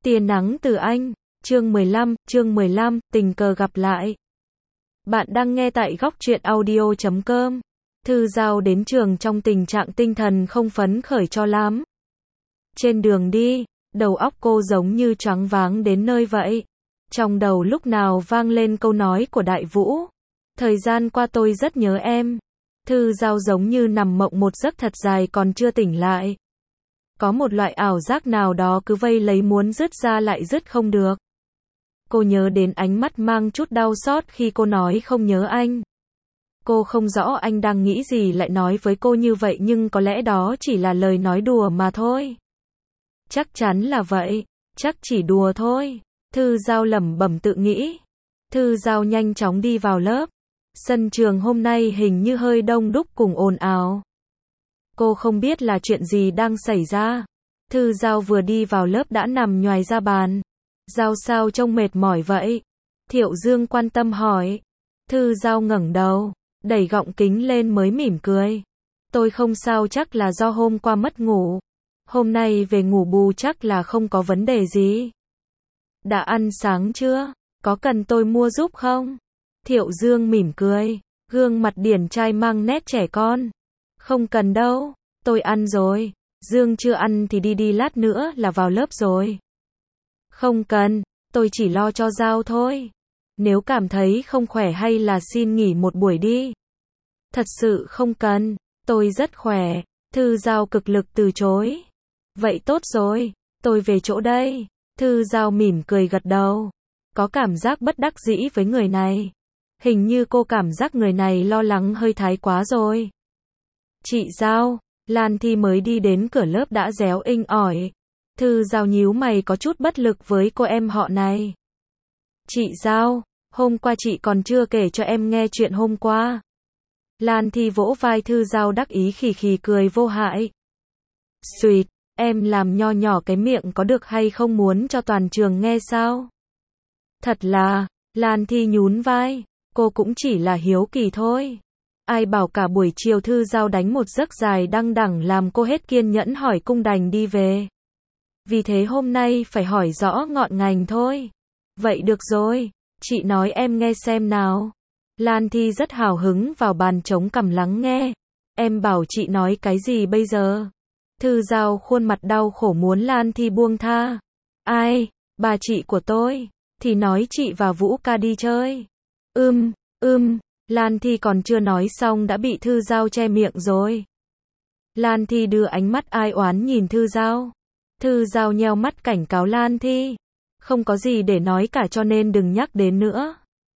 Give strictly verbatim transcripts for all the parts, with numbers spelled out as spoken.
Tia nắng từ anh, chương mười lăm, chương mười lăm, tình cờ gặp lại. Bạn đang nghe tại góc truyện audio chấm com. Thư Giao đến trường trong tình trạng tinh thần không phấn khởi cho lắm. Trên đường đi, đầu óc cô giống như choáng váng đến nơi vậy. Trong đầu lúc nào vang lên câu nói của Đại Vũ. Thời gian qua tôi rất nhớ em. Thư Giao giống như nằm mộng một giấc thật dài còn chưa tỉnh lại. Có một loại ảo giác nào đó cứ vây lấy muốn dứt ra lại dứt không được. Cô nhớ đến ánh mắt mang chút đau xót khi cô nói không nhớ anh. Cô không rõ anh đang nghĩ gì lại nói với cô như vậy, nhưng có lẽ đó chỉ là lời nói đùa mà thôi. Chắc chắn là vậy, chắc chỉ đùa thôi. Thư Giao lẩm bẩm tự nghĩ. Thư Giao nhanh chóng đi vào lớp. Sân trường hôm nay hình như hơi đông đúc cùng ồn ào. Cô không biết là chuyện gì đang xảy ra. Thư Giao vừa đi vào lớp đã nằm nhoài ra bàn. Giao sao trông mệt mỏi vậy? Thiệu Dương quan tâm hỏi. Thư Giao ngẩng đầu, đẩy gọng kính lên mới mỉm cười. Tôi không sao, chắc là do hôm qua mất ngủ. Hôm nay về ngủ bù chắc là không có vấn đề gì. Đã ăn sáng chưa? Có cần tôi mua giúp không? Thiệu Dương mỉm cười, gương mặt điển trai mang nét trẻ con. Không cần đâu, tôi ăn rồi. Dương chưa ăn thì đi đi lát nữa là vào lớp rồi. Không cần, tôi chỉ lo cho Giao thôi. Nếu cảm thấy không khỏe hay là xin nghỉ một buổi đi. Thật sự không cần, tôi rất khỏe. Thư Giao cực lực từ chối. Vậy tốt rồi, tôi về chỗ đây. Thư Giao mỉm cười gật đầu. Có cảm giác bất đắc dĩ với người này. Hình như cô cảm giác người này lo lắng hơi thái quá rồi. Chị Giao, Lan Thi mới đi đến cửa lớp đã réo inh ỏi. Thư Giao nhíu mày có chút bất lực với cô em họ này. Chị Giao, hôm qua chị còn chưa kể cho em nghe chuyện hôm qua. Lan Thi vỗ vai Thư Giao đắc ý khì khì cười vô hại. Xuyệt, em làm nho nhỏ cái miệng có được hay không, muốn cho toàn trường nghe sao? Thật là, Lan Thi nhún vai, cô cũng chỉ là hiếu kỳ thôi. Ai bảo cả buổi chiều Thư Giao đánh một giấc dài đăng đẳng làm cô hết kiên nhẫn hỏi cung đành đi về. Vì thế hôm nay phải hỏi rõ ngọn ngành thôi. Vậy được rồi, chị nói em nghe xem nào. Lan Thi rất hào hứng vào bàn chống cằm lắng nghe. Em bảo chị nói cái gì bây giờ? Thư Giao khuôn mặt đau khổ muốn Lan Thi buông tha. Ai, bà chị của tôi, thì nói chị và Vũ ca đi chơi. Ưm, ưm, Lan Thi còn chưa nói xong đã bị Thư Giao che miệng rồi. Lan Thi đưa ánh mắt ai oán nhìn Thư Giao. Thư Giao nheo mắt cảnh cáo Lan Thi. Không có gì để nói cả cho nên đừng nhắc đến nữa.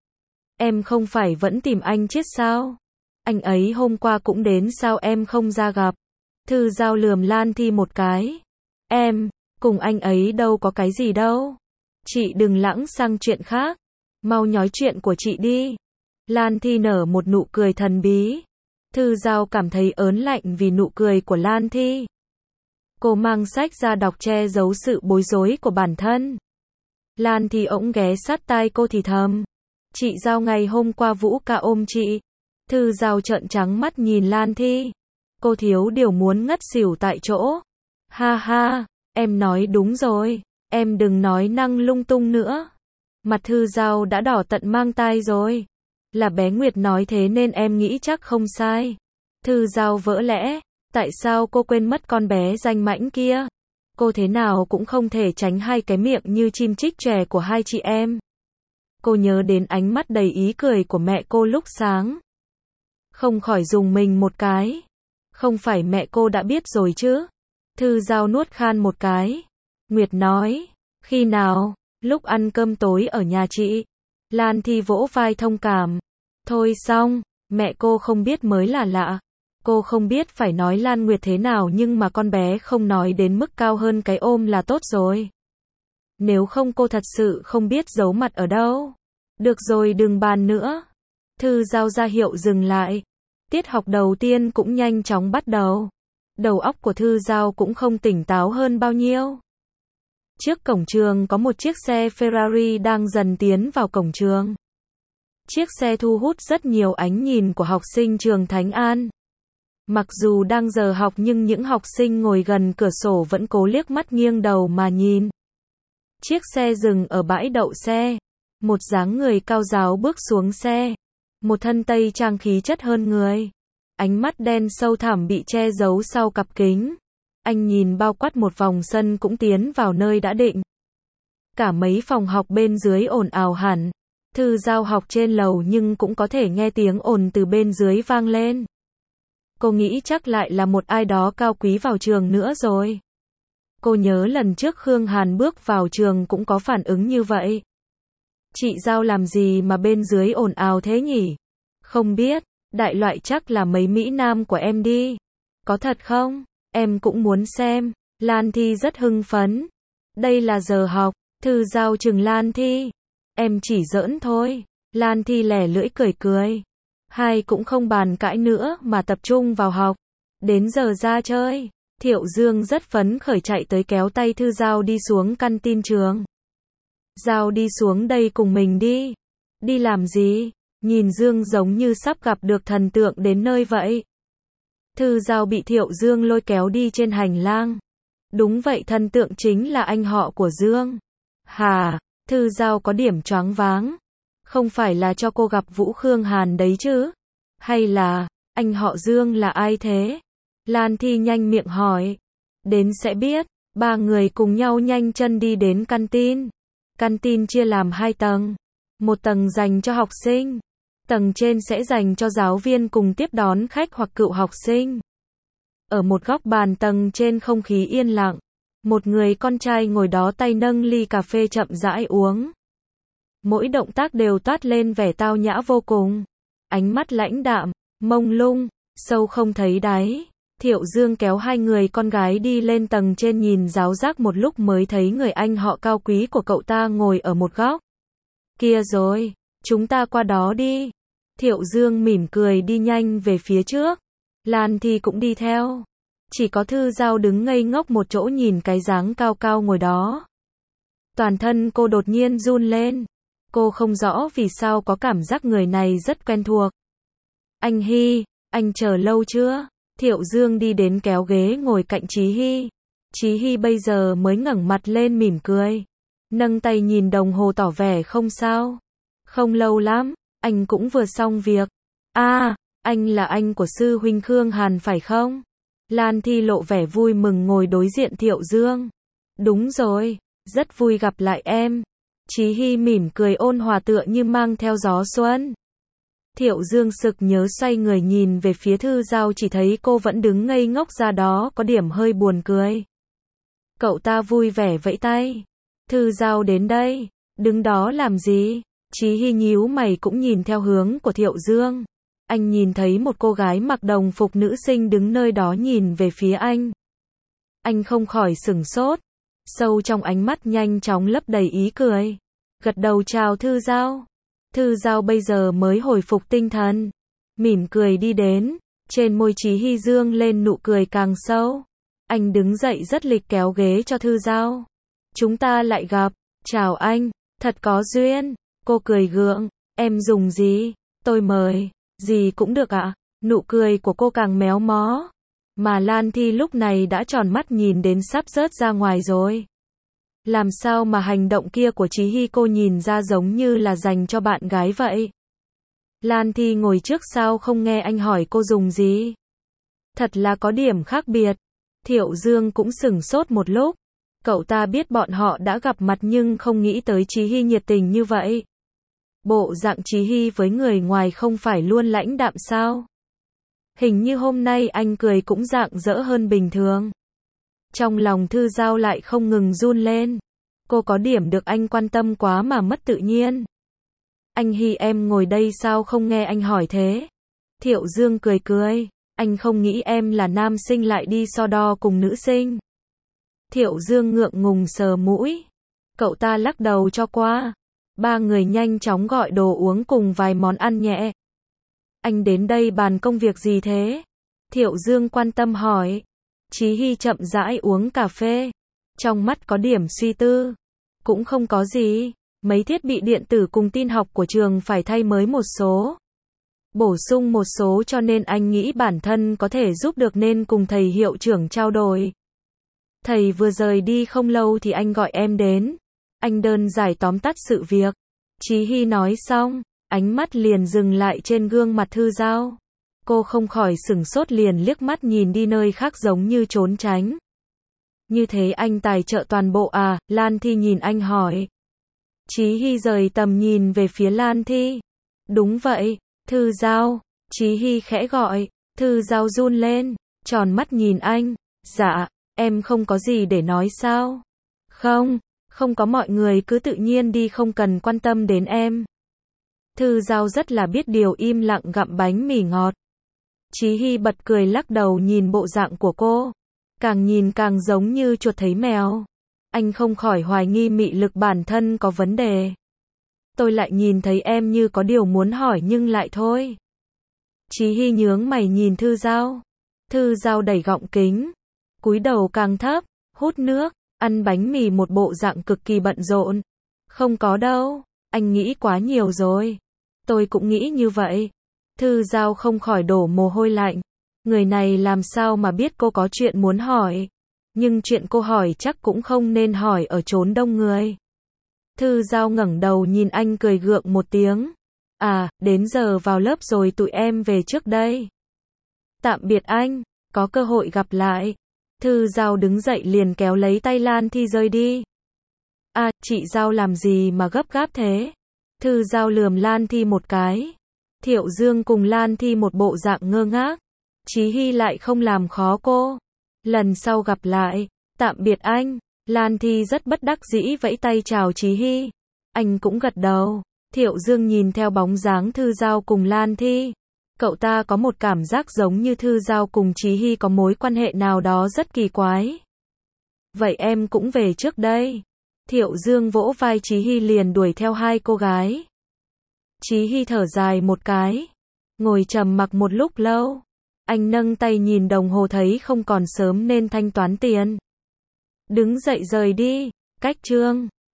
Em không phải vẫn tìm anh chết sao? Anh ấy hôm qua cũng đến sao em không ra gặp? Thư Giao lườm Lan Thi một cái. Em, cùng anh ấy đâu có cái gì đâu. Chị đừng lãng sang chuyện khác. Mau nói chuyện của chị đi. Lan Thi nở một nụ cười thần bí. Thư Giao cảm thấy ớn lạnh vì nụ cười của Lan Thi. Cô mang sách ra đọc che giấu sự bối rối của bản thân. Lan Thi ỗng ghé sát tai cô thì thầm. Chị Giao ngày hôm qua Vũ ca ôm chị. Thư Giao trợn trắng mắt nhìn Lan Thi. Cô thiếu điều muốn ngất xỉu tại chỗ. Ha ha, em nói đúng rồi. Em đừng nói năng lung tung nữa. Mặt Thư Giao đã đỏ tận mang tai rồi. Là bé Nguyệt nói thế nên em nghĩ chắc không sai. Thư Giao vỡ lẽ. Tại sao cô quên mất con bé danh mãnh kia? Cô thế nào cũng không thể tránh hai cái miệng như chim chích chòe của hai chị em. Cô nhớ đến ánh mắt đầy ý cười của mẹ cô lúc sáng. Không khỏi rùng mình một cái. Không phải mẹ cô đã biết rồi chứ? Thư Giao nuốt khan một cái. Nguyệt nói. Khi nào? Lúc ăn cơm tối ở nhà chị. Lan Thi vỗ vai thông cảm. Thôi xong, mẹ cô không biết mới là lạ. Cô không biết phải nói Lan Nguyệt thế nào, nhưng mà con bé không nói đến mức cao hơn cái ôm là tốt rồi. Nếu không cô thật sự không biết giấu mặt ở đâu. Được rồi, đừng bàn nữa. Thư Giao ra hiệu dừng lại. Tiết học đầu tiên cũng nhanh chóng bắt đầu. Đầu óc của Thư Giao cũng không tỉnh táo hơn bao nhiêu. Trước cổng trường có một chiếc xe Ferrari đang dần tiến vào cổng trường. Chiếc xe thu hút rất nhiều ánh nhìn của học sinh trường Thánh An. Mặc dù đang giờ học nhưng những học sinh ngồi gần cửa sổ vẫn cố liếc mắt nghiêng đầu mà nhìn. Chiếc xe dừng ở bãi đậu xe. Một dáng người cao ráo bước xuống xe. Một thân tây trang khí chất hơn người. Ánh mắt đen sâu thẳm bị che giấu sau cặp kính. Anh nhìn bao quát một vòng sân cũng tiến vào nơi đã định. Cả mấy phòng học bên dưới ồn ào hẳn. Thư Giao học trên lầu nhưng cũng có thể nghe tiếng ồn từ bên dưới vang lên. Cô nghĩ chắc lại là một ai đó cao quý vào trường nữa rồi. Cô nhớ lần trước Khương Hàn bước vào trường cũng có phản ứng như vậy. Chị Giao làm gì mà bên dưới ồn ào thế nhỉ? Không biết, đại loại chắc là mấy Mỹ Nam của em đi. Có thật không? Em cũng muốn xem. Lan Thi rất hưng phấn. Đây là giờ học. Thư Giao chừng Lan Thi. Em chỉ giỡn thôi. Lan Thi lẻ lưỡi cười cười. Hai cũng không bàn cãi nữa mà tập trung vào học. Đến giờ ra chơi. Thiệu Dương rất phấn khởi chạy tới kéo tay Thư Giao đi xuống căn tin trường. Giao đi xuống đây cùng mình đi. Đi làm gì? Nhìn Dương giống như sắp gặp được thần tượng đến nơi vậy. Thư Giao bị Thiệu Dương lôi kéo đi trên hành lang. Đúng vậy, thần tượng chính là anh họ của Dương. Hà, Thư Giao có điểm choáng váng. Không phải là cho cô gặp Vũ Khương Hàn đấy chứ? Hay là, anh họ Dương là ai thế? Lan Thi nhanh miệng hỏi. Đến sẽ biết. Ba người cùng nhau nhanh chân đi đến căn tin. Căn tin chia làm hai tầng. Một tầng dành cho học sinh. Tầng trên sẽ dành cho giáo viên cùng tiếp đón khách hoặc cựu học sinh. Ở một góc bàn tầng trên không khí yên lặng. Một người con trai ngồi đó tay nâng ly cà phê chậm rãi uống. Mỗi động tác đều toát lên vẻ tao nhã vô cùng. Ánh mắt lãnh đạm, mông lung, sâu không thấy đáy. Thiệu Dương kéo hai người con gái đi lên tầng trên nhìn giáo giác một lúc mới thấy người anh họ cao quý của cậu ta ngồi ở một góc. Kia rồi, chúng ta qua đó đi. Thiệu Dương mỉm cười đi nhanh về phía trước. Lan Thi cũng đi theo. Chỉ có Thư Giao đứng ngây ngốc một chỗ nhìn cái dáng cao cao ngồi đó. Toàn thân cô đột nhiên run lên. Cô không rõ vì sao có cảm giác người này rất quen thuộc. Anh Hy, anh chờ lâu chưa? Thiệu Dương đi đến kéo ghế ngồi cạnh Chí Hy. Chí Hy bây giờ mới ngẩng mặt lên mỉm cười. Nâng tay nhìn đồng hồ tỏ vẻ không sao. Không lâu lắm, anh cũng vừa xong việc. À, anh là anh của sư huynh Khương Hàn phải không? Lan Thi lộ vẻ vui mừng ngồi đối diện Thiệu Dương. Đúng rồi, rất vui gặp lại em. Chí Hy mỉm cười ôn hòa tựa như mang theo gió xuân. Thiệu Dương sực nhớ xoay người nhìn về phía Thư Giao chỉ thấy cô vẫn đứng ngây ngốc ra đó có điểm hơi buồn cười. Cậu ta vui vẻ vẫy tay. Thư Giao đến đây, đứng đó làm gì? Chí Hy nhíu mày cũng nhìn theo hướng của Thiệu Dương. Anh nhìn thấy một cô gái mặc đồng phục nữ sinh đứng nơi đó nhìn về phía anh. Anh không khỏi sửng sốt. Sâu trong ánh mắt nhanh chóng lấp đầy ý cười. Gật đầu chào Thư Giao. Thư Giao bây giờ mới hồi phục tinh thần. Mỉm cười đi đến. Trên môi Chí Hy dương lên nụ cười càng sâu. Anh đứng dậy rất lịch kéo ghế cho Thư Giao. Chúng ta lại gặp. Chào anh. Thật có duyên. Cô cười gượng. Em dùng gì? Tôi mời. Gì cũng được ạ. Nụ cười của cô càng méo mó. Mà Lan Thi lúc này đã tròn mắt nhìn đến sắp rớt ra ngoài rồi. Làm sao mà hành động kia của Chí Hy cô nhìn ra giống như là dành cho bạn gái vậy? Lan Thi ngồi trước sao không nghe anh hỏi cô dùng gì? Thật là có điểm khác biệt. Thiệu Dương cũng sửng sốt một lúc. Cậu ta biết bọn họ đã gặp mặt nhưng không nghĩ tới Chí Hy nhiệt tình như vậy. Bộ dạng Chí Hy với người ngoài không phải luôn lãnh đạm sao? Hình như hôm nay anh cười cũng rạng rỡ hơn bình thường. Trong lòng Thư Giao lại không ngừng run lên. Cô có điểm được anh quan tâm quá mà mất tự nhiên. Anh Hy em ngồi đây sao không nghe anh hỏi thế? Thiệu Dương cười cười. Anh không nghĩ em là nam sinh lại đi so đo cùng nữ sinh. Thiệu Dương ngượng ngùng sờ mũi. Cậu ta lắc đầu cho qua. Ba người nhanh chóng gọi đồ uống cùng vài món ăn nhẹ. Anh đến đây bàn công việc gì thế? Thiệu Dương quan tâm hỏi. Chí Hy chậm rãi uống cà phê. Trong mắt có điểm suy tư. Cũng không có gì. Mấy thiết bị điện tử cùng tin học của trường phải thay mới một số. Bổ sung một số cho nên anh nghĩ bản thân có thể giúp được nên cùng thầy hiệu trưởng trao đổi. Thầy vừa rời đi không lâu thì anh gọi em đến. Anh đơn giản tóm tắt sự việc. Chí Hy nói xong, ánh mắt liền dừng lại trên gương mặt Thư Giao. Cô không khỏi sửng sốt liền liếc mắt nhìn đi nơi khác giống như trốn tránh. Như thế anh tài trợ toàn bộ à? Lan Thi nhìn anh hỏi. Chí Hy rời tầm nhìn về phía Lan Thi. Đúng vậy, Thư Giao. Chí Hy khẽ gọi. Thư Giao run lên, tròn mắt nhìn anh. Dạ, em không có gì để nói sao? Không, không có, mọi người cứ tự nhiên đi, không cần quan tâm đến em. Thư Giao rất là biết điều im lặng gặm bánh mì ngọt. Chí Hy bật cười lắc đầu nhìn bộ dạng của cô. Càng nhìn càng giống như chuột thấy mèo. Anh không khỏi hoài nghi mị lực bản thân có vấn đề. Tôi lại nhìn thấy em như có điều muốn hỏi nhưng lại thôi. Chí Hy nhướng mày nhìn Thư Giao. Thư Giao đẩy gọng kính, cúi đầu càng thấp, hút nước, ăn bánh mì, một bộ dạng cực kỳ bận rộn. Không có đâu, anh nghĩ quá nhiều rồi. Tôi cũng nghĩ như vậy. Thư Giao không khỏi đổ mồ hôi lạnh. Người này làm sao mà biết cô có chuyện muốn hỏi. Nhưng chuyện cô hỏi chắc cũng không nên hỏi ở chốn đông người. Thư Giao ngẩng đầu nhìn anh cười gượng một tiếng. À, đến giờ vào lớp rồi, tụi em về trước đây. Tạm biệt anh, có cơ hội gặp lại. Thư Giao đứng dậy liền kéo lấy tay Lan Thi rời đi. À, chị Giao làm gì mà gấp gáp thế? Thư Giao lườm Lan Thi một cái. Thiệu Dương cùng Lan Thi một bộ dạng ngơ ngác. Chí Hy lại không làm khó cô. Lần sau gặp lại, tạm biệt anh. Lan Thi rất bất đắc dĩ vẫy tay chào Chí Hy. Anh cũng gật đầu. Thiệu Dương nhìn theo bóng dáng Thư Giao cùng Lan Thi. Cậu ta có một cảm giác giống như Thư Giao cùng Chí Hy có mối quan hệ nào đó rất kỳ quái. Vậy em cũng về trước đây. Thiệu Dương vỗ vai Chí Hy liền đuổi theo hai cô gái. Chí Hy thở dài một cái. Ngồi trầm mặc một lúc lâu. Anh nâng tay nhìn đồng hồ thấy không còn sớm nên thanh toán tiền. Đứng dậy rời đi. Cách chương.